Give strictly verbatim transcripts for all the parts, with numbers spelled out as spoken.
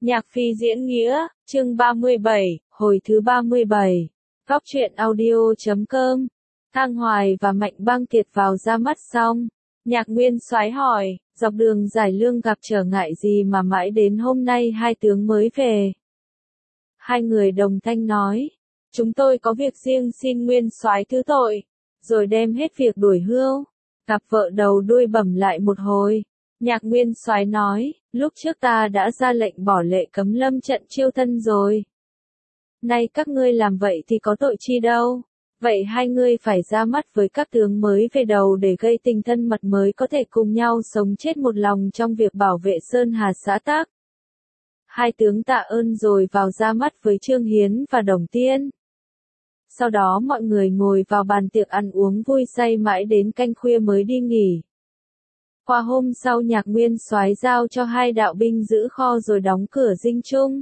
Nhạc Phi diễn nghĩa, chương ba mươi bảy, hồi thứ ba mươi bảy. Góc truyện audio chấm com. Thang Hoài và Mạnh Băng Kiệt vào ra mắt xong. Nhạc Nguyên Soái hỏi, dọc đường Giải Lương gặp trở ngại gì mà mãi đến hôm nay hai tướng mới về? Hai người đồng thanh nói, chúng tôi có việc riêng xin Nguyên Soái thứ tội, rồi đem hết việc đuổi hưu. Cặp vợ đầu đuôi bẩm lại một hồi. Nhạc Nguyên Soái nói, lúc trước ta đã ra lệnh bỏ lệ cấm lâm trận chiêu thân rồi. Nay các ngươi làm vậy thì có tội chi đâu. Vậy hai ngươi phải ra mắt với các tướng mới về đầu để gây tình thân mật mới có thể cùng nhau sống chết một lòng trong việc bảo vệ Sơn Hà xã tắc. Hai tướng tạ ơn rồi vào ra mắt với Trương Hiến và Đồng Tiên. Sau đó mọi người ngồi vào bàn tiệc ăn uống vui say mãi đến canh khuya mới đi nghỉ. Qua hôm sau Nhạc Nguyên Soái giao cho hai đạo binh giữ kho rồi đóng cửa dinh chung.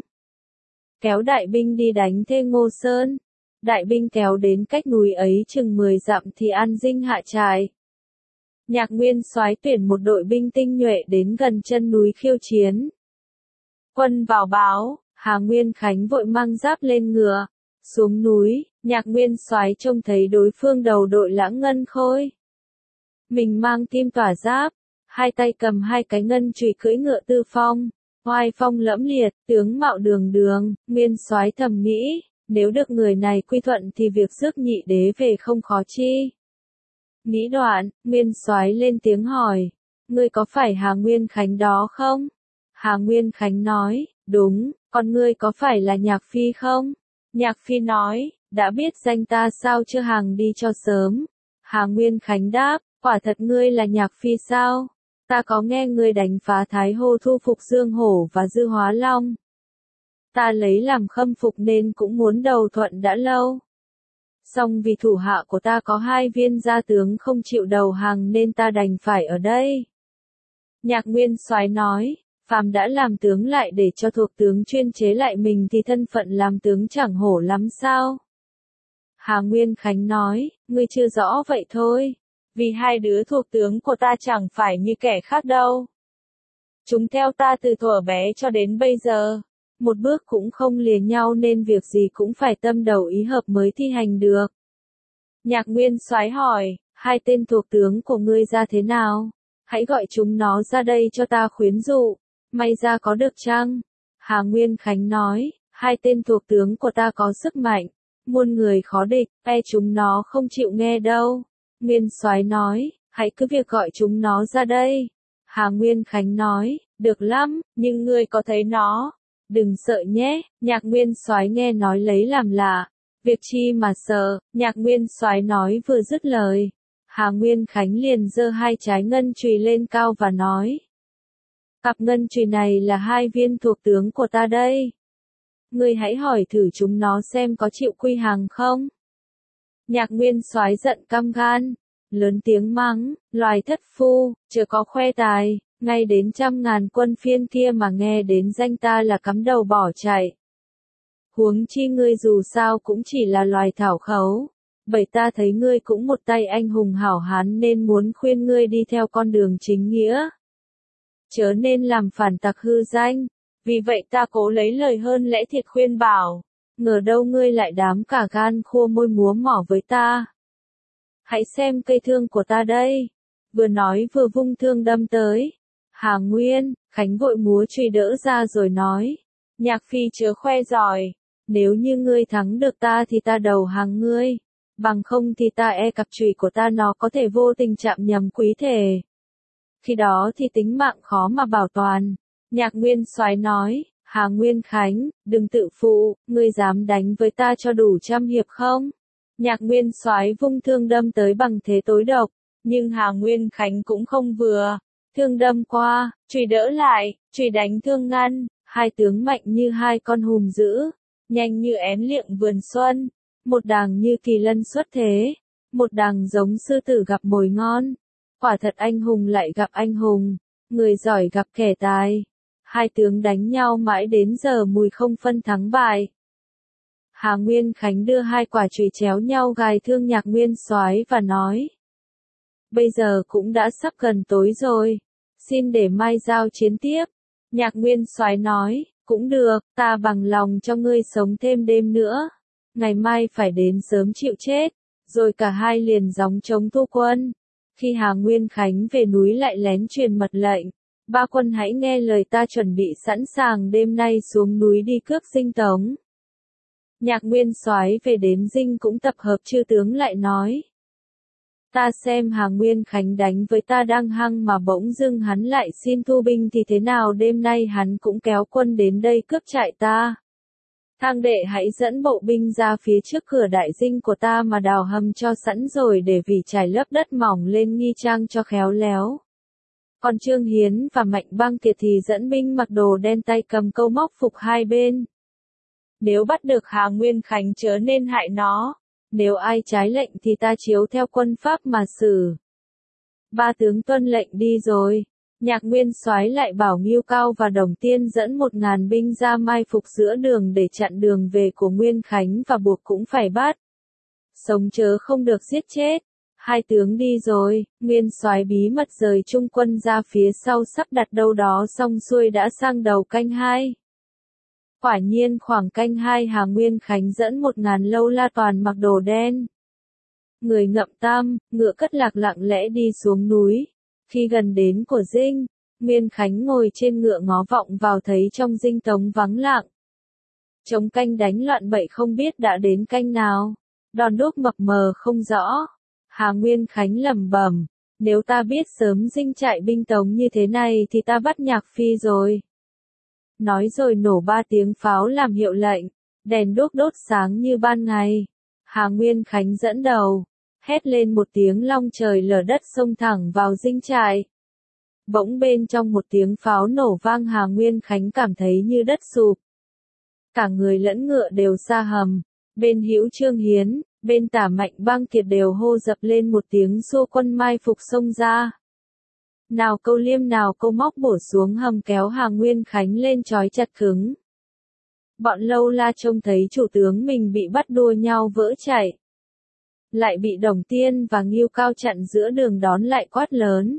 Kéo đại binh đi đánh Thê Ngô Sơn. Đại binh kéo đến cách núi ấy chừng mười dặm thì an dinh hạ trại. Nhạc Nguyên Soái tuyển một đội binh tinh nhuệ đến gần chân núi khiêu chiến. Quân vào báo, Hà Nguyên Khánh vội mang giáp lên ngựa, xuống núi. Nhạc Nguyên Soái trông thấy đối phương đầu đội lãng ngân khôi. Mình mang kim tỏa giáp, hai tay cầm hai cái ngân chùy cưỡi ngựa tư phong, oai phong lẫm liệt, tướng mạo đường đường. Nguyên Soái thầm nghĩ, nếu được người này quy thuận thì việc rước nhị đế về không khó chi. Nghĩ đoạn, Nguyên Soái lên tiếng hỏi, ngươi có phải Hà Nguyên Khánh đó không? Hà Nguyên Khánh nói, đúng, còn ngươi có phải là Nhạc Phi không? Nhạc Phi nói, đã biết danh ta sao chưa hàng đi cho sớm. Hà Nguyên Khánh đáp, quả thật ngươi là Nhạc Phi sao? Ta có nghe ngươi đánh phá Thái Hô thu phục Dương Hổ và Dư Hóa Long. Ta lấy làm khâm phục nên cũng muốn đầu thuận đã lâu. Song vì thủ hạ của ta có hai viên gia tướng không chịu đầu hàng nên ta đành phải ở đây. Nhạc Nguyên Soái nói, phàm đã làm tướng lại để cho thuộc tướng chuyên chế lại mình thì thân phận làm tướng chẳng hổ lắm sao? Hà Nguyên Khánh nói, ngươi chưa rõ vậy thôi. Vì hai đứa thuộc tướng của ta chẳng phải như kẻ khác đâu. Chúng theo ta từ thuở bé cho đến bây giờ. Một bước cũng không lìa nhau nên việc gì cũng phải tâm đầu ý hợp mới thi hành được. Nhạc Nguyên Soái hỏi, hai tên thuộc tướng của ngươi ra thế nào? Hãy gọi chúng nó ra đây cho ta khuyến dụ. May ra có được chăng? Hà Nguyên Khánh nói, hai tên thuộc tướng của ta có sức mạnh, muôn người khó địch, e chúng nó không chịu nghe đâu. Nguyên Soái nói, hãy cứ việc gọi chúng nó ra đây. Hà Nguyên Khánh nói, được lắm, nhưng ngươi có thấy nó? Đừng sợ nhé. Nhạc Nguyên Soái nghe nói lấy làm lạ. Việc chi mà sợ? Nhạc Nguyên Soái nói vừa dứt lời, Hà Nguyên Khánh liền giơ hai trái ngân chùy lên cao và nói, cặp ngân chùy này là hai viên thuộc tướng của ta đây. Ngươi hãy hỏi thử chúng nó xem có chịu quy hàng không? Nhạc Nguyên Soái giận căm gan, lớn tiếng mắng, loài thất phu, chớ có khoe tài, ngay đến trăm ngàn quân phiên kia mà nghe đến danh ta là cắm đầu bỏ chạy. Huống chi ngươi dù sao cũng chỉ là loài thảo khấu, bởi ta thấy ngươi cũng một tay anh hùng hảo hán nên muốn khuyên ngươi đi theo con đường chính nghĩa. Chớ nên làm phản tặc hư danh, vì vậy ta cố lấy lời hơn lẽ thiệt khuyên bảo, ngờ đâu ngươi lại đám cả gan khua môi múa mỏ với ta. Hãy xem cây thương của ta đây. Vừa nói vừa vung thương đâm tới. Hà Nguyên Khánh vội múa chùy đỡ ra rồi nói, Nhạc Phi chớ khoe giỏi, nếu như ngươi thắng được ta thì ta đầu hàng ngươi, bằng không thì ta e cặp chùy của ta nó có thể vô tình chạm nhầm quý thể. Khi đó thì tính mạng khó mà bảo toàn. Nhạc Nguyên Soái nói, Hà Nguyên Khánh, đừng tự phụ, ngươi dám đánh với ta cho đủ trăm hiệp không? Nhạc Nguyên Soái vung thương đâm tới bằng thế tối độc, nhưng Hà Nguyên Khánh cũng không vừa. Thương đâm qua, chùy đỡ lại, chùy đánh thương ngăn, hai tướng mạnh như hai con hùng dữ, nhanh như én liệng vườn xuân, một đàng như kỳ lân xuất thế, một đàng giống sư tử gặp mồi ngon. Quả thật anh hùng lại gặp anh hùng, người giỏi gặp kẻ tài. Hai tướng đánh nhau mãi đến giờ mùi không phân thắng bại. Hà Nguyên Khánh đưa hai quả chùy chéo nhau gài thương Nhạc Nguyên Soái và nói, bây giờ cũng đã sắp gần tối rồi, xin để mai giao chiến tiếp. Nhạc Nguyên Soái nói, Cũng được, ta bằng lòng cho ngươi sống thêm đêm nữa. Ngày mai phải đến sớm chịu chết. Rồi cả hai liền gióng trống thu quân. Khi Hà Nguyên Khánh về núi lại lén truyền mật lệnh. Ba quân hãy nghe lời ta, chuẩn bị sẵn sàng đêm nay xuống núi đi cướp Dinh Tống. Nhạc Nguyên Soái về đến Dinh cũng tập hợp chư tướng lại nói. Ta xem Hà Nguyên Khánh đánh với ta đang hăng mà bỗng dưng hắn lại xin thu binh thì thế nào, đêm nay hắn cũng kéo quân đến đây cướp trại ta. Thang đệ hãy dẫn bộ binh ra phía trước cửa đại dinh của ta mà đào hầm cho sẵn rồi, để vì trải lớp đất mỏng lên nghi trang cho khéo léo. Còn Trương Hiến và Mạnh Băng Kiệt thì dẫn binh mặc đồ đen, tay cầm câu móc phục hai bên. Nếu bắt được Hà Nguyên Khánh chớ nên hại nó. Nếu ai trái lệnh thì ta chiếu theo quân pháp mà xử. Ba tướng tuân lệnh đi rồi. Nhạc Nguyên Soái lại bảo Ngưu Cao và Đồng Tiên dẫn một ngàn binh ra mai phục giữa đường để chặn đường về của Nguyên Khánh và buộc cũng phải bắt. Sống chớ không được giết chết. Hai tướng đi rồi, Nguyên Soái bí mật rời trung quân ra phía sau, sắp đặt đâu đó xong xuôi đã sang đầu canh hai. Quả nhiên khoảng canh hai Hà Nguyên Khánh dẫn một ngàn lâu la toàn mặc đồ đen. Người ngậm tam, ngựa cất lạc lặng lẽ đi xuống núi. Khi gần đến của dinh, Nguyên Khánh ngồi trên ngựa ngó vọng vào thấy trong dinh Tống vắng lặng. Trống canh đánh loạn bậy không biết đã đến canh nào. Đòn đuốc mập mờ không rõ. Hà Nguyên Khánh lẩm bẩm, nếu ta biết sớm dinh trại binh Tống như thế này thì ta bắt Nhạc Phi rồi. Nói rồi nổ ba tiếng pháo làm hiệu lệnh, đèn đuốc đốt sáng như ban ngày. Hà Nguyên Khánh dẫn đầu, hét lên một tiếng long trời lở đất xông thẳng vào dinh trại. Bỗng bên trong một tiếng pháo nổ vang, Hà Nguyên Khánh cảm thấy như đất sụp. Cả người lẫn ngựa đều sa hầm, bên hữu Trương Hiến, bên tả Mạnh Băng Kiệt đều hô dập lên một tiếng xua quân mai phục xông ra. Nào câu liêm nào câu móc bổ xuống hầm kéo Hà Nguyên Khánh lên trói chặt cứng. Bọn lâu la trông thấy chủ tướng mình bị bắt đua nhau vỡ chạy. Lại bị Đồng Tiên và Ngưu Cao chặn giữa đường đón lại quát lớn.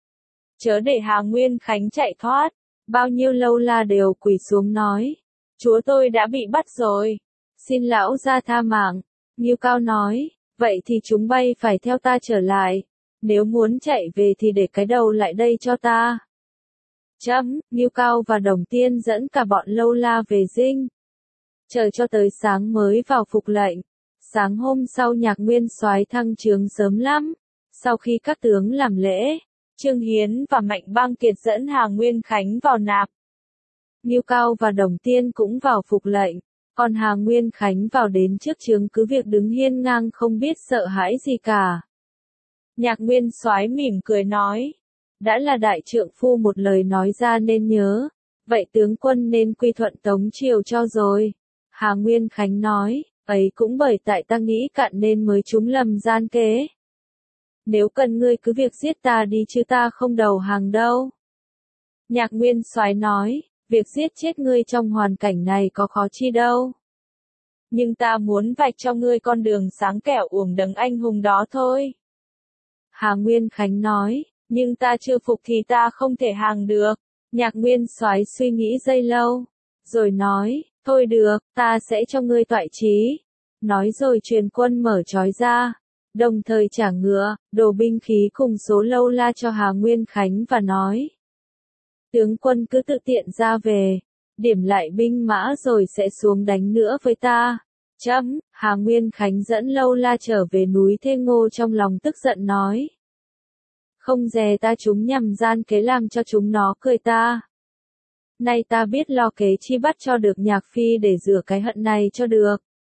Chớ để Hà Nguyên Khánh chạy thoát. Bao nhiêu lâu la đều quỳ xuống nói. Chúa tôi đã bị bắt rồi. Xin lão ra tha mạng. Ngưu Cao nói, vậy thì chúng bay phải theo ta trở lại. Nếu muốn chạy về thì để cái đầu lại đây cho ta. Chấm, Ngưu Cao và Đồng Tiên dẫn cả bọn lâu la về dinh. Chờ cho tới sáng mới vào phục lệnh. Sáng hôm sau Nhạc Nguyên Soái thăng trướng sớm lắm. Sau khi các tướng làm lễ, Trương Hiến và Mạnh Băng Kiệt dẫn Hà Nguyên Khánh vào nạp. Ngưu Cao và Đồng Tiên cũng vào phục lệnh. Còn Hà Nguyên Khánh vào đến trước trướng cứ việc đứng hiên ngang không biết sợ hãi gì cả. Nhạc Nguyên Soái mỉm cười nói, đã là đại trượng phu một lời nói ra nên nhớ, vậy tướng quân nên quy thuận Tống triều cho rồi. Hà Nguyên Khánh nói, ấy cũng bởi tại ta nghĩ cạn nên mới trúng lầm gian kế. Nếu cần ngươi cứ việc giết ta đi chứ ta không đầu hàng đâu. Nhạc Nguyên Soái nói, việc giết chết ngươi trong hoàn cảnh này có khó chi đâu. Nhưng ta muốn vạch cho ngươi con đường sáng kẻo uổng đấng anh hùng đó thôi. Hà Nguyên Khánh nói, nhưng ta chưa phục thì ta không thể hàng được. Nhạc Nguyên Soái suy nghĩ giây lâu, rồi nói, thôi được, ta sẽ cho ngươi toại trí. Nói rồi truyền quân mở trói ra, đồng thời trả ngựa, đồ binh khí cùng số lâu la cho Hà Nguyên Khánh và nói. Tướng quân cứ tự tiện ra về, điểm lại binh mã rồi sẽ xuống đánh nữa với ta. Chấm, Hà Nguyên Khánh dẫn lâu la trở về núi Thê Ngô trong lòng tức giận nói. Không dè ta chúng nhằm gian kế làm cho chúng nó cười ta. Nay ta biết lo kế chi bắt cho được Nhạc Phi để rửa cái hận này cho được.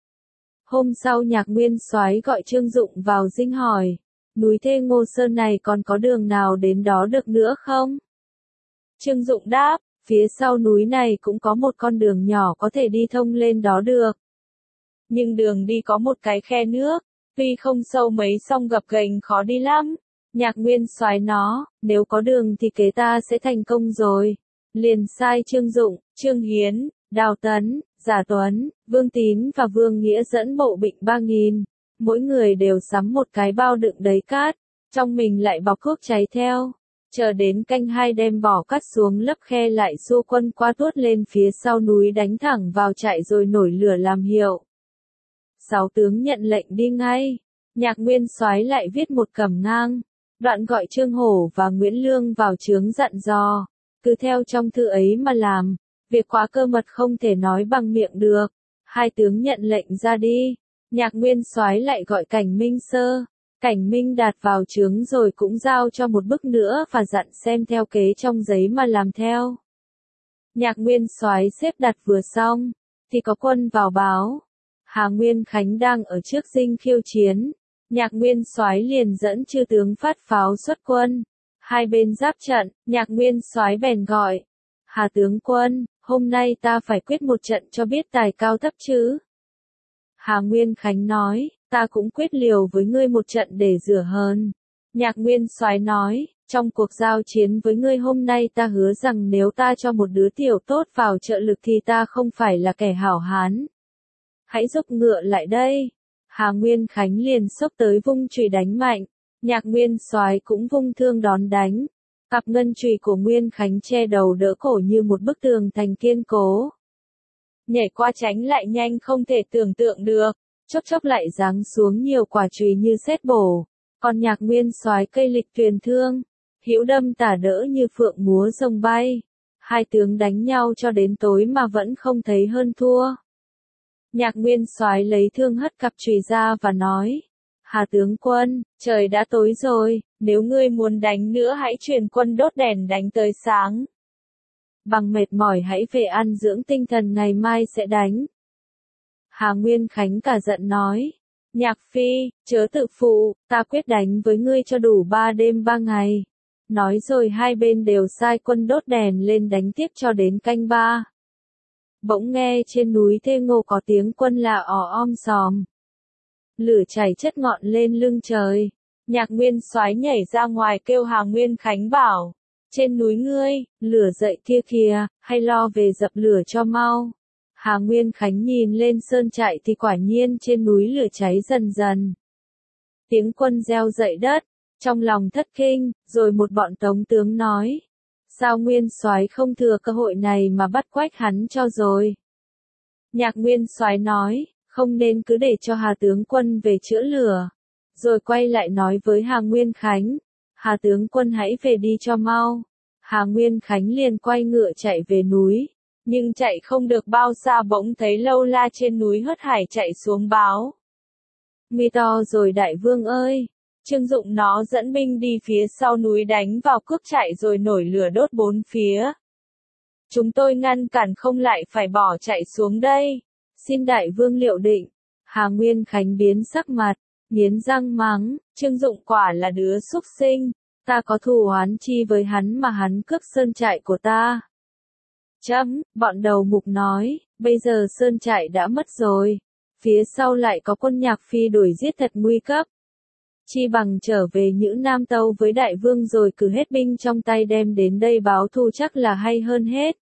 Hôm sau Nhạc Nguyên Soái gọi Trương Dụng vào dinh hỏi, núi Thê Ngô Sơn này còn có đường nào đến đó được nữa không? Trương Dụng đáp, phía sau núi này cũng có một con đường nhỏ có thể đi thông lên đó được. Nhưng đường đi có một cái khe nước, tuy không sâu mấy song gập ghềnh khó đi lắm. Nhạc Nguyên Soái nó, nếu có đường thì kế ta sẽ thành công rồi. Liền sai Trương Dụng, Trương Hiến, Đào Tấn, Giả Tuấn, Vương Tín và Vương Nghĩa dẫn bộ binh ba nghìn. Mỗi người đều sắm một cái bao đựng đầy cát, trong mình lại bọc thuốc cháy theo. Chờ đến canh hai đem bỏ cắt xuống lấp khe lại xua quân qua tuốt lên phía sau núi đánh thẳng vào trại rồi nổi lửa làm hiệu. Sáu tướng nhận lệnh đi ngay. Nhạc Nguyên Soái lại viết một cẩm ngang, đoạn gọi Trương Hổ và Nguyễn Lương vào trướng dặn dò, cứ theo trong thư ấy mà làm, việc quá cơ mật không thể nói bằng miệng được. Hai tướng nhận lệnh ra đi. Nhạc Nguyên Soái lại gọi Cảnh Minh Sơ, Cảnh Minh Đạt vào trướng rồi cũng giao cho một bức nữa và dặn xem theo kế trong giấy mà làm theo. Nhạc Nguyên Soái xếp đặt vừa xong, thì có quân vào báo. Hà Nguyên Khánh đang ở trước dinh khiêu chiến. Nhạc Nguyên Soái liền dẫn chư tướng phát pháo xuất quân. Hai bên giáp trận, Nhạc Nguyên Soái bèn gọi: Hà tướng quân, hôm nay ta phải quyết một trận cho biết tài cao thấp chứ. Hà Nguyên Khánh nói: Ta cũng quyết liều với ngươi một trận để rửa hờn. Nhạc Nguyên Soái nói: Trong cuộc giao chiến với ngươi hôm nay ta hứa rằng nếu ta cho một đứa tiểu tốt vào trợ lực thì ta không phải là kẻ hảo hán. Hãy giúp ngựa lại đây. Hà Nguyên Khánh liền xốc tới vung chùy đánh mạnh. Nhạc Nguyên Soái cũng vung thương đón đánh. Cặp ngân chùy của Nguyên Khánh che đầu đỡ cổ như một bức tường thành kiên cố. Nhảy qua tránh lại nhanh không thể tưởng tượng được, chốc chốc lại giáng xuống nhiều quả chùy như sét bổ. Còn Nhạc Nguyên Soái cây lịch tuyền thương, hữu đâm tả đỡ như phượng múa rồng bay. Hai tướng đánh nhau cho đến tối mà vẫn không thấy hơn thua. Nhạc Nguyên Soái lấy thương hất cặp chùy ra và nói: Hà tướng quân, trời đã tối rồi, nếu ngươi muốn đánh nữa hãy truyền quân đốt đèn đánh tới sáng. Bằng mệt mỏi hãy về ăn dưỡng tinh thần, ngày mai sẽ đánh. Hà Nguyên Khánh cả giận nói: Nhạc Phi, chớ tự phụ, ta quyết đánh với ngươi cho đủ ba đêm ba ngày. Nói rồi hai bên đều sai quân đốt đèn lên đánh tiếp cho đến canh ba. Bỗng nghe trên núi Thê Ngô có tiếng quân lạ ò om sòm. Lửa chảy chất ngọn lên lưng trời. Nhạc Nguyên Soái nhảy ra ngoài kêu Hà Nguyên Khánh bảo: Trên núi ngươi, lửa dậy kia kìa, hay lo về dập lửa cho mau. Hà Nguyên Khánh nhìn lên sơn trại thì quả nhiên trên núi lửa cháy dần dần. Tiếng quân reo dậy đất, trong lòng thất kinh, rồi một bọn tống tướng nói: Sao Nguyên Soái không thừa cơ hội này mà bắt quách hắn cho rồi. Nhạc Nguyên Soái nói: Không nên cứ để cho Hà tướng quân về chữa lửa. Rồi quay lại nói với Hà Nguyên Khánh: Hà tướng quân hãy về đi cho mau. Hà Nguyên Khánh liền quay ngựa chạy về núi. Nhưng chạy không được bao xa bỗng thấy Lâu La trên núi hớt hải chạy xuống báo: Nguy to rồi đại vương ơi! Trương Dụng nó dẫn binh đi phía sau núi đánh vào cước chạy rồi nổi lửa đốt bốn phía. Chúng tôi ngăn cản không lại phải bỏ chạy xuống đây. Xin đại vương liệu định. Hà Nguyên Khánh biến sắc mặt, nghiến răng mắng: Trương Dụng quả là đứa súc sinh. Ta có thù oán chi với hắn mà hắn cướp sơn trại của ta. Chấm, bọn đầu mục nói, bây giờ sơn trại đã mất rồi. Phía sau lại có quân Nhạc Phi đuổi giết thật nguy cấp. Chi bằng trở về Nhữ Nam Tâu với đại vương rồi cử hết binh trong tay đem đến đây báo thù chắc là hay hơn hết.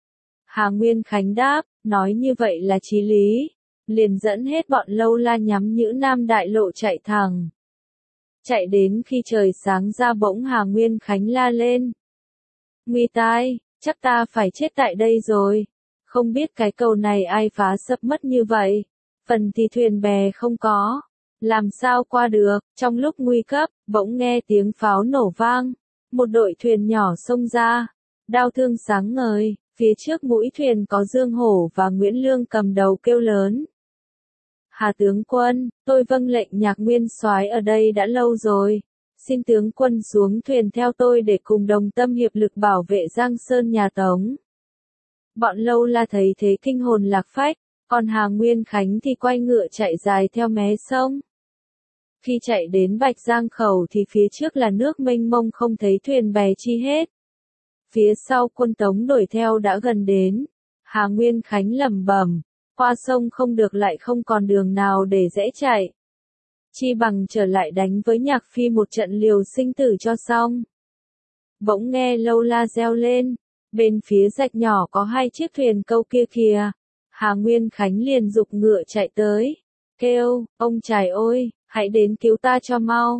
Hà Nguyên Khánh đáp, nói như vậy là chí lý. Liền dẫn hết bọn Lâu La nhắm Nhữ Nam đại lộ chạy thẳng. Chạy đến khi trời sáng ra bỗng Hà Nguyên Khánh la lên: Nguy tai, chắc ta phải chết tại đây rồi. Không biết cái cầu này ai phá sập mất như vậy. Phần thì thuyền bè không có. Làm sao qua được. Trong lúc nguy cấp, bỗng nghe tiếng pháo nổ vang. Một đội thuyền nhỏ xông ra. Đao thương sáng ngời. Phía trước mũi thuyền có Dương Hổ và Nguyễn Lương cầm đầu kêu lớn: Hà tướng quân, tôi vâng lệnh Nhạc Nguyên Soái ở đây đã lâu rồi. Xin tướng quân xuống thuyền theo tôi để cùng đồng tâm hiệp lực bảo vệ Giang Sơn nhà Tống. Bọn Lâu La thấy thế kinh hồn lạc phách, còn Hà Nguyên Khánh thì quay ngựa chạy dài theo mé sông. Khi chạy đến Bạch Giang Khẩu thì phía trước là nước mênh mông không thấy thuyền bè chi hết. Phía sau quân Tống đuổi theo đã gần đến. Hà Nguyên Khánh lẩm bẩm: Qua sông không được lại không còn đường nào để rẽ chạy. Chi bằng trở lại đánh với Nhạc Phi một trận liều sinh tử cho xong. Bỗng nghe Lâu La reo lên: Bên phía rạch nhỏ có hai chiếc thuyền câu kia kìa. Hà Nguyên Khánh liền giục ngựa chạy tới. Kêu: Ông trời ơi, hãy đến cứu ta cho mau.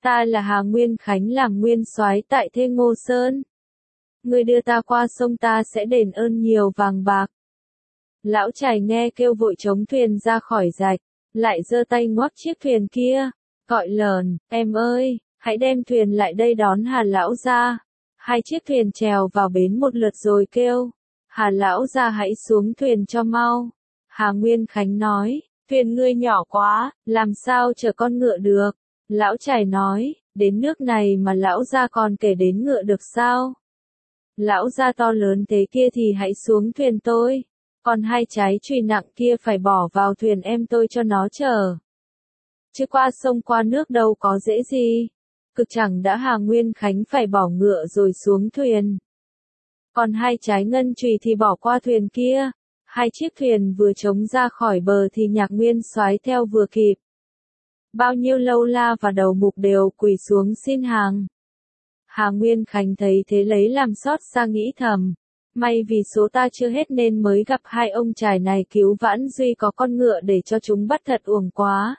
Ta là Hà Nguyên Khánh làm nguyên soái tại Thê Ngô Sơn. Ngươi đưa ta qua sông ta sẽ đền ơn nhiều vàng bạc. Lão Trải nghe kêu vội chống thuyền ra khỏi rạch, lại giơ tay ngoắc chiếc thuyền kia, gọi lờn, em ơi, hãy đem thuyền lại đây đón Hà lão gia. Hai chiếc thuyền trèo vào bến một lượt rồi kêu, Hà lão gia hãy xuống thuyền cho mau. Hà Nguyên Khánh nói, thuyền ngươi nhỏ quá, làm sao chở con ngựa được. Lão Trải nói, đến nước này mà lão gia còn kể đến ngựa được sao? Lão gia to lớn thế kia thì hãy xuống thuyền tôi, còn hai trái chùy nặng kia phải bỏ vào thuyền em tôi cho nó chở. Chứ qua sông qua nước đâu có dễ gì. Cực chẳng đã Hà Nguyên Khánh phải bỏ ngựa rồi xuống thuyền. Còn hai trái ngân chùy thì bỏ qua thuyền kia. Hai chiếc thuyền vừa chống ra khỏi bờ thì Nhạc Nguyên soái theo vừa kịp. Bao nhiêu lâu la và đầu mục đều quỳ xuống xin hàng. Hà Nguyên Khánh thấy thế lấy làm xót xa nghĩ thầm. May vì số ta chưa hết nên mới gặp hai ông trải này cứu vãn duy có con ngựa để cho chúng bắt thật uổng quá.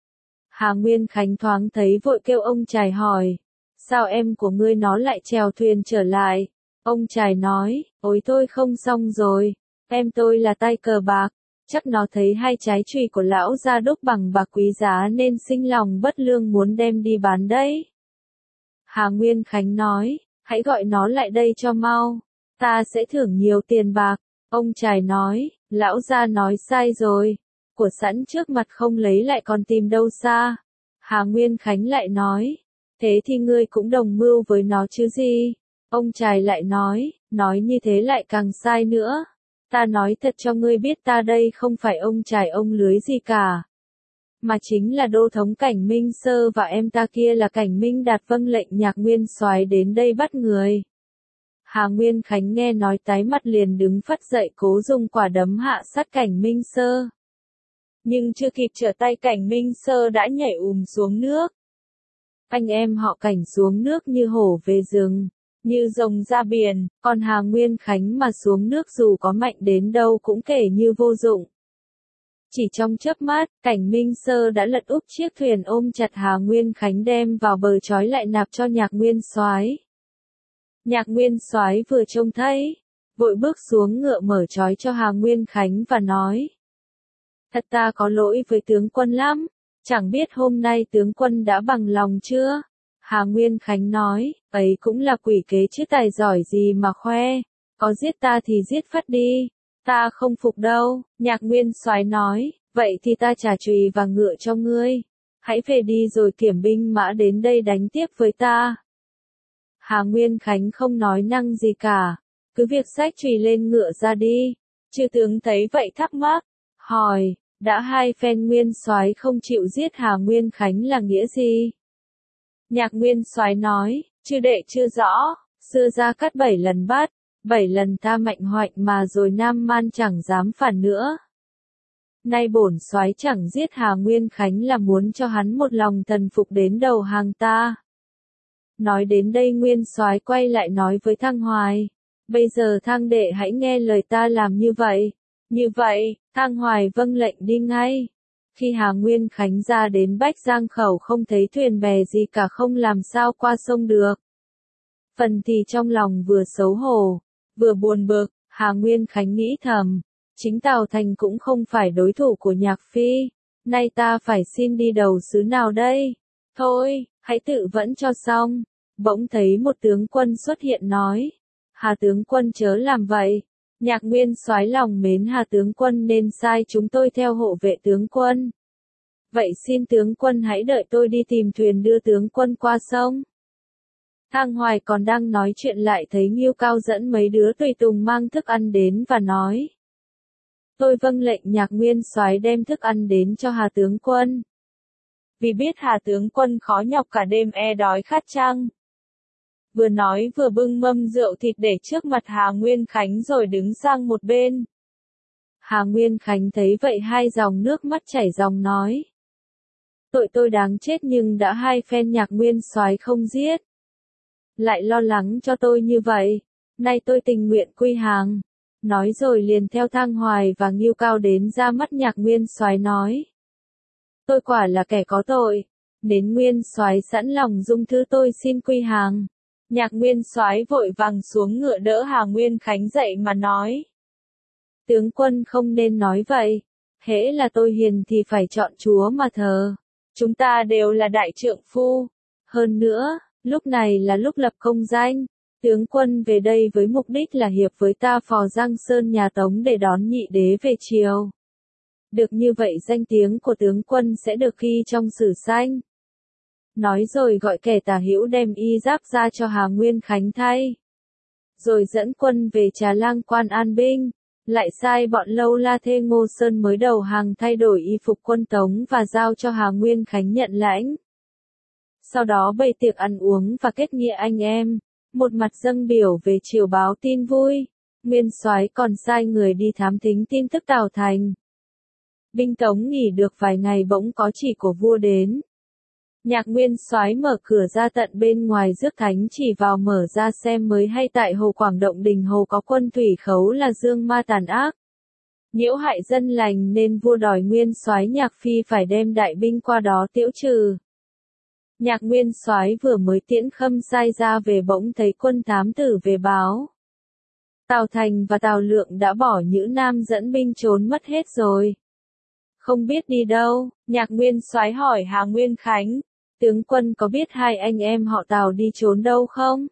Hà Nguyên Khánh thoáng thấy vội kêu ông trải hỏi. Sao em của ngươi nó lại chèo thuyền trở lại? Ông trải nói, ôi tôi không xong rồi. Em tôi là tay cờ bạc. Chắc nó thấy hai trái chùy của lão gia đúc bằng bạc quý giá nên sinh lòng bất lương muốn đem đi bán đấy. Hà Nguyên Khánh nói, hãy gọi nó lại đây cho mau. Ta sẽ thưởng nhiều tiền bạc. Ông trải nói, lão gia nói sai rồi. Của sẵn trước mặt không lấy lại còn tìm đâu xa. Hà Nguyên Khánh lại nói, thế thì ngươi cũng đồng mưu với nó chứ gì. Ông trải lại nói, nói như thế lại càng sai nữa. Ta nói thật cho ngươi biết ta đây không phải ông trải ông lưới gì cả. Mà chính là đô thống Cảnh Minh Sơ và em ta kia là Cảnh Minh Đạt vâng lệnh Nhạc Nguyên soái đến đây bắt người. Hà Nguyên Khánh nghe nói tái mặt liền đứng phắt dậy cố dùng quả đấm hạ sát Cảnh Minh Sơ. Nhưng chưa kịp trở tay Cảnh Minh Sơ đã nhảy ùm xuống nước. Anh em họ Cảnh xuống nước như hổ về rừng, như rồng ra biển, còn Hà Nguyên Khánh mà xuống nước dù có mạnh đến đâu cũng kể như vô dụng. Chỉ trong chớp mắt, Cảnh Minh Sơ đã lật úp chiếc thuyền ôm chặt Hà Nguyên Khánh đem vào bờ trói lại nạp cho Nhạc Nguyên soái. Nhạc Nguyên soái vừa trông thấy, vội bước xuống ngựa mở trói cho Hà Nguyên Khánh và nói. Thật ta có lỗi với tướng quân lắm, chẳng biết hôm nay tướng quân đã bằng lòng chưa? Hà Nguyên Khánh nói, ấy cũng là quỷ kế chứ tài giỏi gì mà khoe, có giết ta thì giết phát đi, ta không phục đâu. Nhạc Nguyên soái nói, vậy thì ta trả chùy và ngựa cho ngươi, hãy về đi rồi kiểm binh mã đến đây đánh tiếp với ta. Hà Nguyên Khánh không nói năng gì cả, cứ việc xách chùy lên ngựa ra đi. Chư tướng thấy vậy thắc mắc, hỏi, đã hai phen Nguyên soái không chịu giết Hà Nguyên Khánh là nghĩa gì? Nhạc Nguyên soái nói, chư đệ chưa rõ, xưa Gia Cát bảy lần bắt, bảy lần ta mạnh hoạnh mà rồi Nam Man chẳng dám phản nữa. Nay bổn soái chẳng giết Hà Nguyên Khánh là muốn cho hắn một lòng thần phục đến đầu hàng ta. Nói đến đây Nguyên soái quay lại nói với Thăng Hoài, bây giờ Thăng đệ hãy nghe lời ta làm như vậy. Như vậy, Thăng Hoài vâng lệnh đi ngay. Khi Hà Nguyên Khánh ra đến Bách Giang Khẩu không thấy thuyền bè gì cả không làm sao qua sông được. Phần thì trong lòng vừa xấu hổ, vừa buồn bực, Hà Nguyên Khánh nghĩ thầm, chính Tào Thành cũng không phải đối thủ của Nhạc Phi, nay ta phải xin đi đầu xứ nào đây? Thôi, hãy tự vẫn cho xong. Bỗng thấy một tướng quân xuất hiện nói, Hà tướng quân chớ làm vậy. Nhạc Nguyên soái lòng mến Hà tướng quân nên sai chúng tôi theo hộ vệ tướng quân. Vậy xin tướng quân hãy đợi tôi đi tìm thuyền đưa tướng quân qua sông. Thang Hoài còn đang nói chuyện lại thấy Ngưu Cao dẫn mấy đứa tùy tùng mang thức ăn đến và nói. Tôi vâng lệnh Nhạc Nguyên soái đem thức ăn đến cho Hà tướng quân. Vì biết Hà tướng quân khó nhọc cả đêm e đói khát chăng. Vừa nói vừa bưng mâm rượu thịt để trước mặt Hà Nguyên Khánh rồi đứng sang một bên. Hà Nguyên Khánh thấy vậy hai dòng nước mắt chảy ròng nói. Tội tôi đáng chết nhưng đã hai phen Nhạc Nguyên soái không giết. Lại lo lắng cho tôi như vậy, nay tôi tình nguyện quy hàng. Nói rồi liền theo Thang Hoài và Ngưu Cao đến ra mắt Nhạc Nguyên soái nói. Tôi quả là kẻ có tội, Đến nguyên soái sẵn lòng dung thứ tôi xin quy hàng. Nhạc nguyên soái vội vàng xuống ngựa đỡ Hà Nguyên Khánh dậy mà nói. Tướng quân không nên nói vậy. Hễ là tôi hiền thì phải chọn chúa mà thờ. Chúng ta đều là đại trượng phu. Hơn nữa, lúc này là lúc lập công danh. Tướng quân về đây với mục đích là hiệp với ta phò Giang Sơn nhà Tống để đón nhị đế về triều. Được như vậy danh tiếng của tướng quân sẽ được ghi trong sử sách. Nói rồi gọi kẻ tả hữu đem y giáp ra cho Hà Nguyên Khánh thay. Rồi dẫn quân về Trà Lang quan an binh. Lại sai bọn Lâu La Thê Ngô Sơn mới đầu hàng thay đổi y phục quân Tống và giao cho Hà Nguyên Khánh nhận lãnh. Sau đó bày tiệc ăn uống và kết nghĩa anh em. Một mặt dâng biểu về triều báo tin vui. Nguyên soái còn sai người đi thám thính tin tức Tào Thành. Binh Tống nghỉ được vài ngày bỗng có chỉ của vua đến. Nhạc nguyên soái mở cửa ra tận bên ngoài rước thánh chỉ vào mở ra xem mới hay tại Hồ Quảng Động Đình Hồ có quân thủy khấu là Dương Ma tàn ác. Nhiễu hại dân lành nên vua đòi nguyên soái Nhạc Phi phải đem đại binh qua đó tiễu trừ. Nhạc nguyên soái vừa mới tiễn khâm sai ra về bỗng thấy quân thám tử về báo. Tào Thành và Tào Lượng đã bỏ Nhữ Nam dẫn binh trốn mất hết rồi. Không biết đi đâu, Nhạc nguyên soái hỏi Hà Nguyên Khánh. Tướng quân có biết hai anh em họ Tào đi trốn đâu không?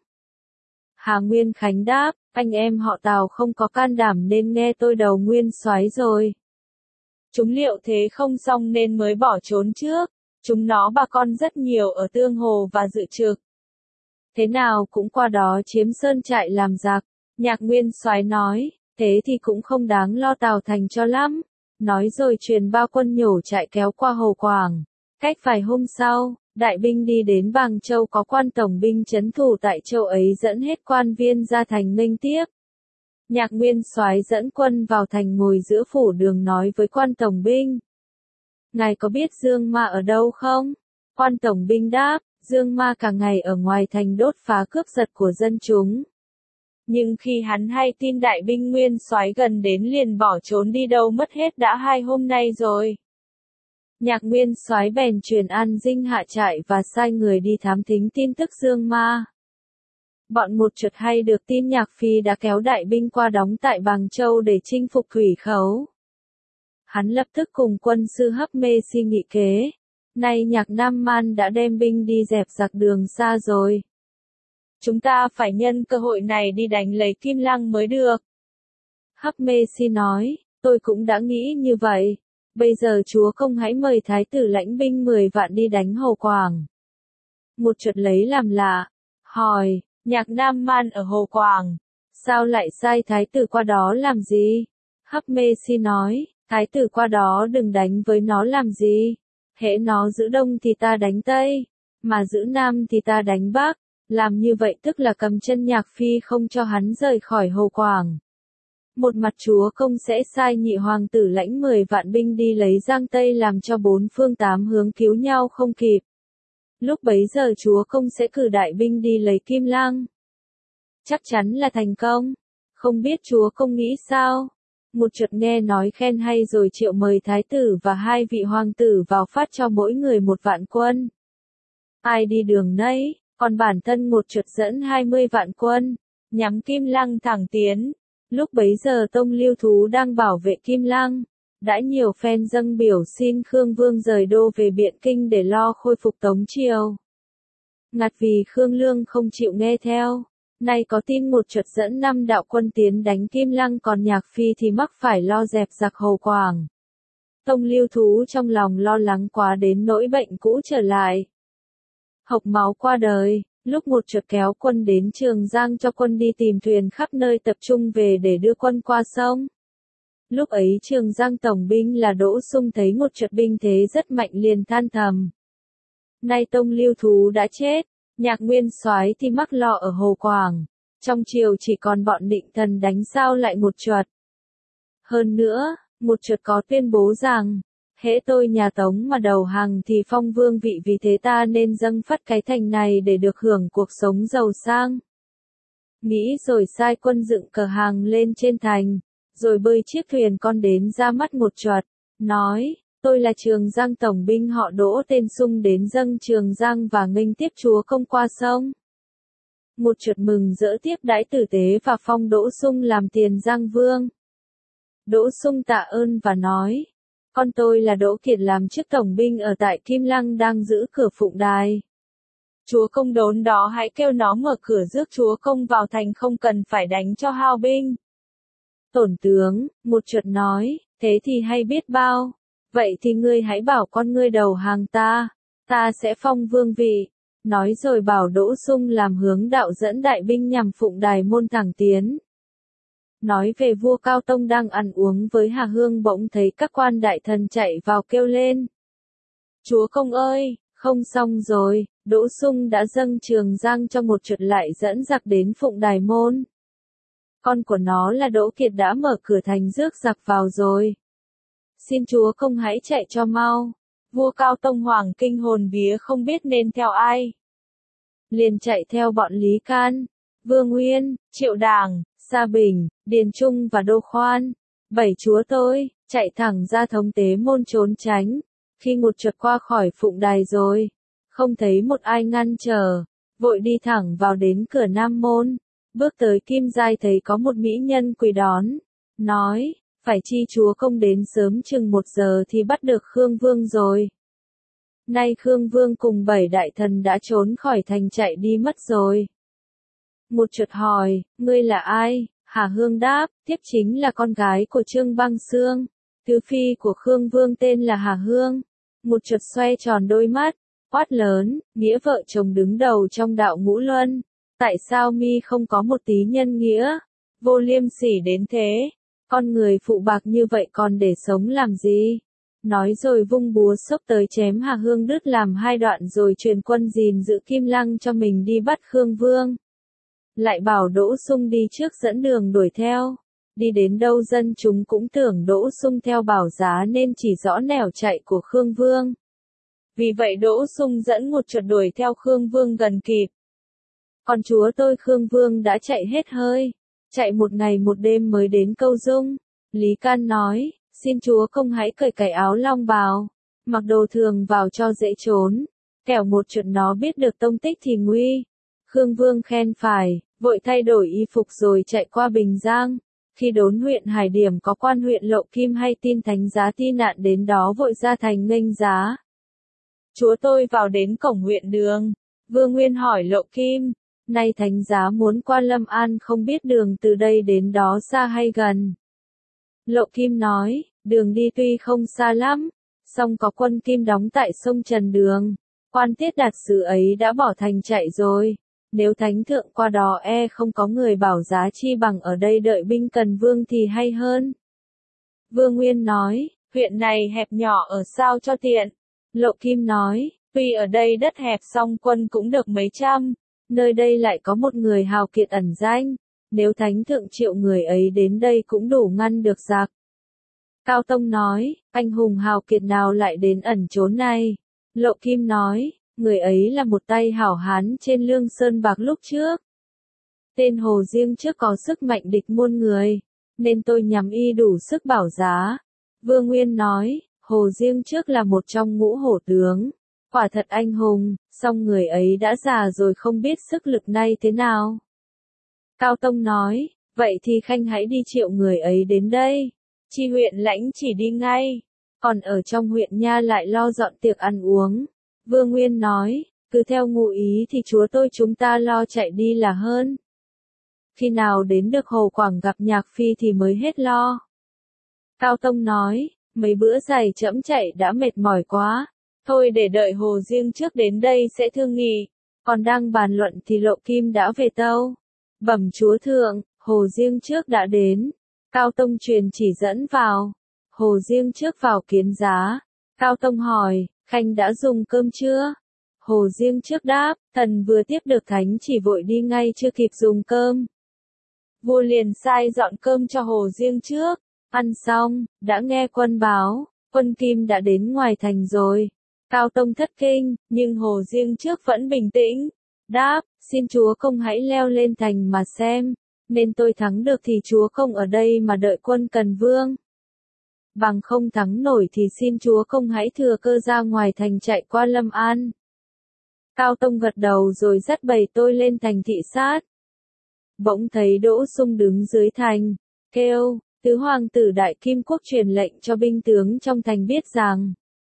Hà Nguyên Khánh đáp, anh em họ Tào không có can đảm nên nghe tôi đầu nguyên soái rồi. Chúng liệu thế không xong nên mới bỏ trốn trước. Chúng nó bà con rất nhiều ở Tương Hồ và Dự Trực. Thế nào cũng qua đó chiếm sơn trại làm giặc. Nhạc nguyên soái nói, thế thì cũng không đáng lo Tào Thành cho lắm. Nói rồi truyền bao quân nhổ trại kéo qua Hồ Quảng. Cách vài hôm sau, đại binh đi đến Bàng Châu có quan tổng binh trấn thủ tại châu ấy dẫn hết quan viên ra thành nghênh tiếp. Nhạc nguyên soái dẫn quân vào thành ngồi giữa phủ đường nói với quan tổng binh. Ngài có biết Dương Ma ở đâu không? Quan tổng binh đáp, Dương Ma cả ngày ở ngoài thành đốt phá cướp giật của dân chúng. Nhưng khi hắn hay tin đại binh nguyên soái gần đến liền bỏ trốn đi đâu mất hết đã hai hôm nay rồi. Nhạc nguyên soái bèn truyền An Dinh hạ trại và sai người đi thám thính tin tức Dương Ma. Bọn một chuột hay được tin Nhạc Phi đã kéo đại binh qua đóng tại Bàng Châu để chinh phục Thủy Khấu. Hắn lập tức cùng quân sư Hấp Mê Si nghị kế. Nay Nhạc Nam Man đã đem binh đi dẹp giặc đường xa rồi. Chúng ta phải nhân cơ hội này đi đánh lấy Kim Lăng mới được. Hấp Mê Si nói, tôi cũng đã nghĩ như vậy. Bây giờ chúa công hãy mời thái tử lãnh binh mười vạn đi đánh Hồ Quảng. Một chuột lấy làm lạ, hỏi, Nhạc Nam Man ở Hồ Quảng, sao lại sai thái tử qua đó làm gì? Hấp Mê Si nói, thái tử qua đó đừng đánh với nó làm gì. Hễ nó giữ đông thì ta đánh tây, mà giữ nam thì ta đánh bắc. Làm như vậy tức là cầm chân Nhạc Phi không cho hắn rời khỏi Hồ Quảng. Một mặt chúa công sẽ sai nhị hoàng tử lãnh mười vạn binh đi lấy Giang Tây làm cho bốn phương tám hướng cứu nhau không kịp. Lúc bấy giờ chúa công sẽ cử đại binh đi lấy Kim Lăng. Chắc chắn là thành công. Không biết chúa công nghĩ sao? Một chuột nghe nói khen hay rồi triệu mời thái tử và hai vị hoàng tử vào phát cho mỗi người một vạn quân. Ai đi đường nấy, còn bản thân một chuột dẫn hai mươi vạn quân, nhắm Kim Lăng thẳng tiến. Lúc bấy giờ Tông Lưu Thú đang bảo vệ Kim Lăng, đã nhiều phen dâng biểu xin Khương Vương rời đô về Biện Kinh để lo khôi phục Tống Triều. Ngặt vì Khương Lương không chịu nghe theo, nay có tin một chuột dẫn năm đạo quân tiến đánh Kim Lăng còn Nhạc Phi thì mắc phải lo dẹp giặc Hồ Quảng. Tông Lưu Thú trong lòng lo lắng quá đến nỗi bệnh cũ trở lại. Hộc máu qua đời. Lúc một chuột kéo quân đến Trường Giang cho quân đi tìm thuyền khắp nơi tập trung về để đưa quân qua sông. Lúc ấy Trường Giang tổng binh là Đỗ Sung thấy một chuột binh thế rất mạnh liền than thầm. Nay Tông Lưu Thú đã chết, Nhạc nguyên soái thì mắc lọ ở Hồ Quảng. Trong triều chỉ còn bọn Định Thần đánh sao lại một chuột. Hơn nữa, một chuột có tuyên bố rằng, hễ tôi nhà Tống mà đầu hàng thì phong vương vị vì thế ta nên dâng phát cái thành này để được hưởng cuộc sống giàu sang. Nghĩ rồi sai quân dựng cờ hàng lên trên thành, rồi bơi chiếc thuyền con đến ra mắt một chuột, nói, tôi là Trường Giang tổng binh họ Đỗ tên Sung đến dâng Trường Giang và nghênh tiếp chúa công qua sông. Một chuột mừng rỡ tiếp đãi tử tế và phong Đỗ Sung làm tiền Giang Vương. Đỗ Sung tạ ơn và nói, con tôi là Đỗ Kiệt làm chức tổng binh ở tại Kim Lăng đang giữ cửa Phụng Đài. Chúa công đốn đó hãy kêu nó mở cửa rước chúa công vào thành, không cần phải đánh cho hao binh. Tổn tướng, một chuột nói, thế thì hay biết bao. Vậy thì ngươi hãy bảo con ngươi đầu hàng ta, ta sẽ phong vương vị. Nói rồi bảo Đỗ Sung làm hướng đạo dẫn đại binh nhằm Phụng Đài môn thẳng tiến. Nói về vua Cao Tông đang ăn uống với Hà Hương bỗng thấy các quan đại thần chạy vào kêu lên. Chúa công ơi, không xong rồi, Đỗ Sung đã dâng Trường Giang cho một chuột lại dẫn giặc đến Phụng Đài môn. Con của nó là Đỗ Kiệt đã mở cửa thành rước giặc vào rồi. Xin chúa công hãy chạy cho mau. Vua Cao Tông hoàng kinh hồn vía không biết nên theo ai. Liền chạy theo bọn Lý Can, Vương Nguyên, Triệu Đàng, Sa Bình, Điền Trung và Đô Khoan. Bảy chúa tôi, chạy thẳng ra thống tế môn trốn tránh. Khi một chuột qua khỏi Phụng Đài rồi, không thấy một ai ngăn trở, vội đi thẳng vào đến cửa Nam môn. Bước tới Kim Giai thấy có một mỹ nhân quỳ đón, nói, phải chi chúa công đến sớm chừng một giờ thì bắt được Khương Vương rồi. Nay Khương Vương cùng bảy đại thần đã trốn khỏi thành chạy đi mất rồi. Một chuột hỏi, ngươi là ai? Hà Hương đáp, tiếp chính là con gái của Trương Băng Xương, thứ phi của Khương Vương tên là Hà Hương. Một chuột xoay tròn đôi mắt, quát lớn, nghĩa vợ chồng đứng đầu trong đạo ngũ luân. Tại sao mi không có một tí nhân nghĩa? Vô liêm sỉ đến thế. Con người phụ bạc như vậy còn để sống làm gì? Nói rồi vung búa xốc tới chém Hà Hương đứt làm hai đoạn rồi truyền quân gìn giữ Kim Lăng cho mình đi bắt Khương Vương. Lại bảo Đỗ Sung đi trước dẫn đường đuổi theo. Đi đến đâu dân chúng cũng tưởng Đỗ Sung theo bảo giá nên chỉ rõ nẻo chạy của Khương Vương. Vì vậy Đỗ Sung dẫn một chuột đuổi theo Khương Vương gần kịp. Còn chúa tôi Khương Vương đã chạy hết hơi, chạy một ngày một đêm mới đến Câu Dung. Lý Can nói, xin chúa công hãy cởi cởi áo long bào, mặc đồ thường vào cho dễ trốn, kẻo một chuột nó biết được tông tích thì nguy. Khương Vương khen phải, vội thay đổi y phục rồi chạy qua Bình Giang. Khi đốn huyện Hải Điểm có quan huyện Lộ Kim hay tin thánh giá ti nạn đến đó vội ra thành nghênh giá. Chúa tôi vào đến cổng huyện đường, Vương Nguyên hỏi Lộ Kim, nay thánh giá muốn qua Lâm An không biết đường từ đây đến đó xa hay gần. Lộ Kim nói, đường đi tuy không xa lắm, song có quân Kim đóng tại sông Trần Đường, quan tiết đạt sứ ấy đã bỏ thành chạy rồi. Nếu thánh thượng qua đó e không có người bảo giá chi bằng ở đây đợi binh cần vương thì hay hơn. Vương Nguyên nói, huyện này hẹp nhỏ ở sao cho tiện. Lộ Kim nói, tuy ở đây đất hẹp song quân cũng được mấy trăm, nơi đây lại có một người hào kiệt ẩn danh, nếu thánh thượng triệu người ấy đến đây cũng đủ ngăn được giặc. Cao Tông nói, anh hùng hào kiệt nào lại đến ẩn trốn này? Lộ Kim nói, người ấy là một tay hảo hán trên Lương Sơn Bạc lúc trước. Tên Hồ Diêng trước có sức mạnh địch muôn người, nên tôi nhắm y đủ sức bảo giá. Vương Nguyên nói, Hồ Diêng trước là một trong ngũ hổ tướng, quả thật anh hùng, song người ấy đã già rồi không biết sức lực nay thế nào. Cao Tông nói, vậy thì khanh hãy đi triệu người ấy đến đây. Chi huyện lãnh chỉ đi ngay, còn ở trong huyện nha lại lo dọn tiệc ăn uống. Vương Nguyên nói, cứ theo ngụ ý thì chúa tôi chúng ta lo chạy đi là hơn. Khi nào đến được Hồ Quảng gặp Nhạc Phi thì mới hết lo. Cao Tông nói, mấy bữa dài trẫm chạy đã mệt mỏi quá, thôi để đợi Hồ Diêng trước đến đây sẽ thương nghị. Còn đang bàn luận thì Lộ Kim đã về tâu. Bẩm chúa thượng, Hồ Diêng trước đã đến. Cao Tông truyền chỉ dẫn vào. Hồ Diêng trước vào kiến giá. Cao Tông hỏi, khanh đã dùng cơm chưa? Hồ Diêng trước đáp, thần vừa tiếp được thánh chỉ vội đi ngay chưa kịp dùng cơm. Vua liền sai dọn cơm cho Hồ Diêng trước. Ăn xong, đã nghe quân báo, quân Kim đã đến ngoài thành rồi. Cao Tông thất kinh, nhưng Hồ Diêng trước vẫn bình tĩnh. Đáp, xin chúa công hãy leo lên thành mà xem, nên tôi thắng được thì chúa công ở đây mà đợi quân cần vương. bằng không thắng nổi thì xin chúa công hãy thừa cơ ra ngoài thành chạy qua Lâm An. Cao Tông gật đầu rồi dắt bầy tôi lên thành thị sát. Bỗng thấy Đỗ Sung đứng dưới thành, kêu, tứ hoàng tử Đại Kim Quốc truyền lệnh cho binh tướng trong thành biết rằng,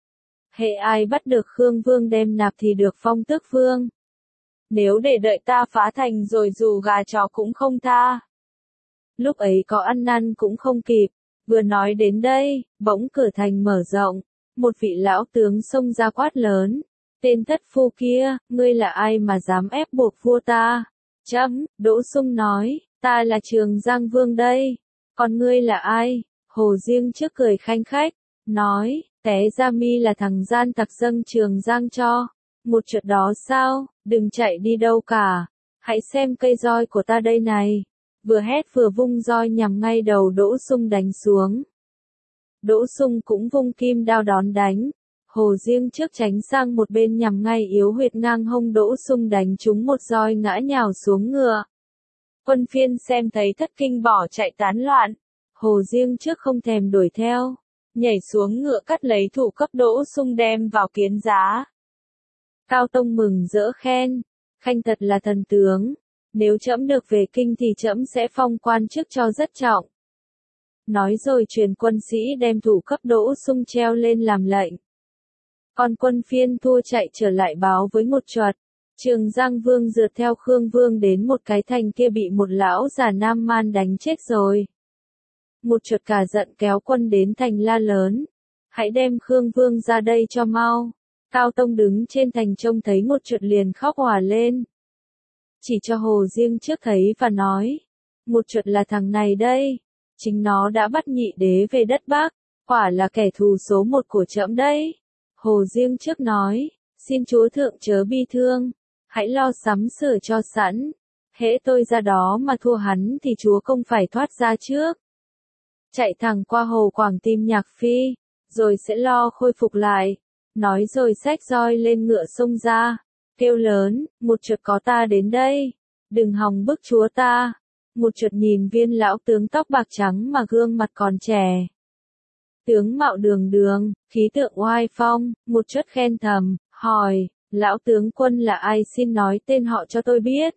hễ ai bắt được Khương Vương đem nạp thì được phong tước vương. Nếu để đợi ta phá thành rồi dù gà chó cũng không tha. Lúc ấy có ăn năn cũng không kịp, vừa nói đến đây, bỗng cửa thành mở rộng, một vị lão tướng xông ra quát lớn, tên thất phu kia, ngươi là ai mà dám ép buộc vua ta? Chấm, Đỗ Sung nói, ta là Trường Giang Vương đây, còn ngươi là ai? Hồ Diêng trước cười khanh khách, nói, té ra mi là thằng gian tặc dâng Trường Giang cho, một trận đó sao, đừng chạy đi đâu cả, hãy xem cây roi của ta đây này, vừa hét vừa vung roi nhằm ngay đầu Đỗ Sung đánh xuống. Đỗ Sung cũng vung kim đao đón đánh, Hồ Diêng trước tránh sang một bên nhằm ngay yếu huyệt ngang hông Đỗ Sung đánh trúng một roi ngã nhào xuống ngựa. Quân phiên xem thấy thất kinh bỏ chạy tán loạn, Hồ Diêng trước không thèm đuổi theo, nhảy xuống ngựa cắt lấy thủ cấp Đỗ Sung đem vào kiến giá. Cao Tông mừng rỡ khen, khanh thật là thần tướng, nếu trẫm được về kinh thì trẫm sẽ phong quan chức cho rất trọng. Nói rồi truyền quân sĩ đem thủ cấp Đỗ Sung treo lên làm lệnh. Còn quân phiên thua chạy trở lại báo với một chuột, Trường Giang Vương rượt theo Khương Vương đến một cái thành kia bị một lão già Nam Man đánh chết rồi. Một chuột cả giận kéo quân đến thành la lớn, hãy đem Khương Vương ra đây cho mau. Cao Tông đứng trên thành trông thấy một chuột liền khóc òa lên. Chỉ cho Hồ Diêng trước thấy và nói, một chuột là thằng này đây, chính nó đã bắt nhị đế về đất Bắc, quả là kẻ thù số một của trẫm đấy. Hồ Diêng trước nói, xin chúa thượng chớ bi thương, hãy lo sắm sửa cho sẵn, hễ tôi ra đó mà thua hắn thì chúa công phải thoát ra trước. Chạy thẳng qua Hồ Quảng tìm Nhạc Phi, rồi sẽ lo khôi phục lại. Nói rồi xách roi lên ngựa xông ra, kêu lớn, một chuột có ta đến đây, đừng hòng bức chúa ta. Một chuột nhìn viên lão tướng tóc bạc trắng mà gương mặt còn trẻ. Tướng mạo đường đường, khí tượng oai phong, một chuột khen thầm, hỏi, lão tướng quân là ai xin nói tên họ cho tôi biết.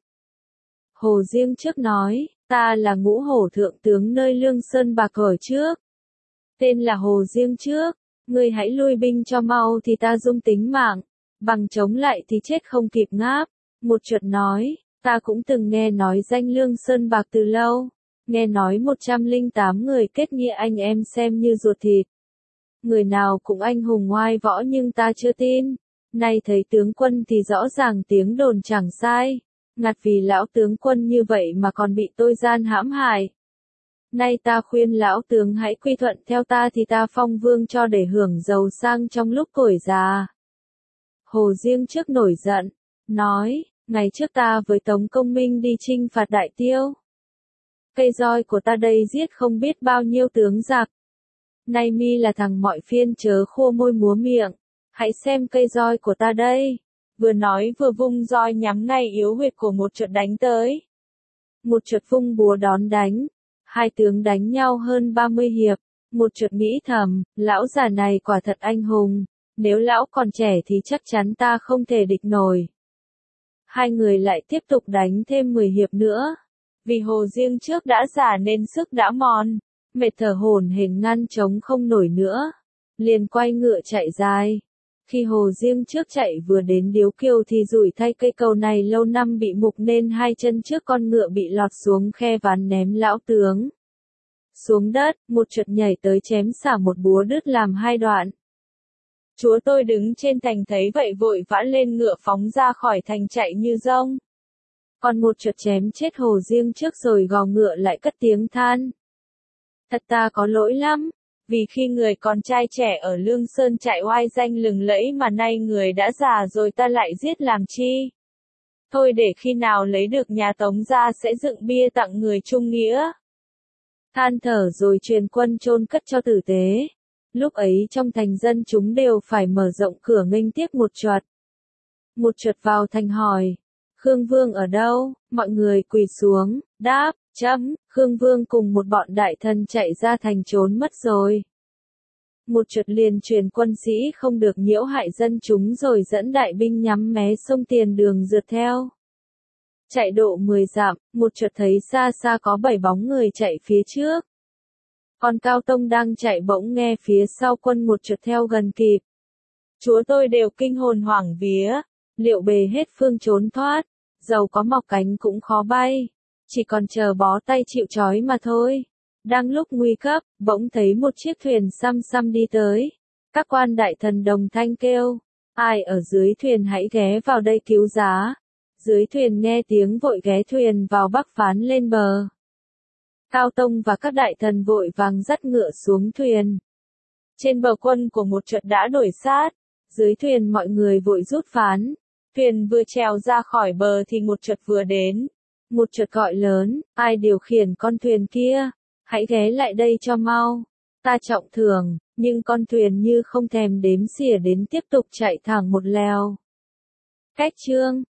Hồ Diêng trước nói, ta là Ngũ Hổ thượng tướng nơi Lương Sơn Bạc ở trước. Tên là Hồ Diêng trước. Ngươi hãy lui binh cho mau thì ta dung tính mạng, bằng chống lại thì chết không kịp ngáp. Một chuột nói, ta cũng từng nghe nói danh Lương Sơn Bạc từ lâu, nghe nói một trăm linh tám người kết nghĩa anh em xem như ruột thịt. Người nào cũng anh hùng oai võ nhưng ta chưa tin, nay thấy tướng quân thì rõ ràng tiếng đồn chẳng sai, ngặt vì lão tướng quân như vậy mà còn bị tôi gian hãm hại. Nay ta khuyên lão tướng hãy quy thuận theo ta thì ta phong vương cho để hưởng giàu sang trong lúc tuổi già. Hồ Diêng trước nổi giận, nói, ngày trước ta với Tống Công Minh đi chinh phạt Đại Tiêu. Cây roi của ta đây giết không biết bao nhiêu tướng giặc. Nay mi là thằng mọi phiên chớ khô môi múa miệng, hãy xem cây roi của ta đây. Vừa nói vừa vung roi nhắm ngay yếu huyệt của một chuột đánh tới. Một chuột vung búa đón đánh. Hai tướng đánh nhau hơn ba mươi hiệp, một chuột nghĩ thầm, lão già này quả thật anh hùng, nếu lão còn trẻ thì chắc chắn ta không thể địch nổi. Hai người lại tiếp tục đánh thêm mười hiệp nữa, vì Hồ Diêng trước đã già nên sức đã mòn, mệt thở hổn hển ngăn chống không nổi nữa, liền quay ngựa chạy dài. Khi Hồ Diêng trước chạy vừa đến Điếu Kiều thì rủi thay cây cầu này lâu năm bị mục nên hai chân trước con ngựa bị lọt xuống khe ván ném lão tướng xuống đất, một chuột nhảy tới chém xả một búa đứt làm hai đoạn. Chúa tôi đứng trên thành thấy vậy vội vã lên ngựa phóng ra khỏi thành chạy như rông. Còn một chuột chém chết Hồ Diêng trước rồi gò ngựa lại cất tiếng than. Thật ta có lỗi lắm. Vì khi người còn trai trẻ ở Lương Sơn chạy oai danh lừng lẫy mà nay người đã già rồi ta lại giết làm chi. Thôi để khi nào lấy được nhà Tống ra sẽ dựng bia tặng người trung nghĩa. Than thở rồi truyền quân chôn cất cho tử tế. Lúc ấy trong thành dân chúng đều phải mở rộng cửa nghênh tiếp một chuột. Một chuột vào thành hỏi, Khương Vương ở đâu? Mọi người quỳ xuống, đáp, chấm, Khương Vương cùng một bọn đại thần chạy ra thành trốn mất rồi. một chợt liền truyền quân sĩ không được nhiễu hại dân chúng rồi dẫn đại binh nhắm mé sông tiền đường rượt theo. Chạy độ mười dặm, một chợt thấy xa xa có bảy bóng người chạy phía trước. Còn Cao Tông đang chạy bỗng nghe phía sau quân một chợt theo gần kịp. Chúa tôi đều kinh hồn hoảng vía, liệu bề hết phương trốn thoát, dầu có mọc cánh cũng khó bay, chỉ còn chờ bó tay chịu trói mà thôi. Đang lúc nguy cấp, bỗng thấy một chiếc thuyền xăm xăm đi tới. Các quan đại thần đồng thanh kêu, ai ở dưới thuyền hãy ghé vào đây cứu giá. Dưới thuyền nghe tiếng vội ghé thuyền vào bắc phán lên bờ. Cao Tông và các đại thần vội vàng dắt ngựa xuống thuyền. Trên bờ quân của một trận đã đuổi sát, dưới thuyền mọi người vội rút phán. Thuyền vừa trèo ra khỏi bờ thì một chợt vừa đến. Một chợt gọi lớn, ai điều khiển con thuyền kia, hãy ghé lại đây cho mau. Ta trọng thưởng, nhưng con thuyền như không thèm đếm xỉa đến tiếp tục chạy thẳng một lèo. Cách chương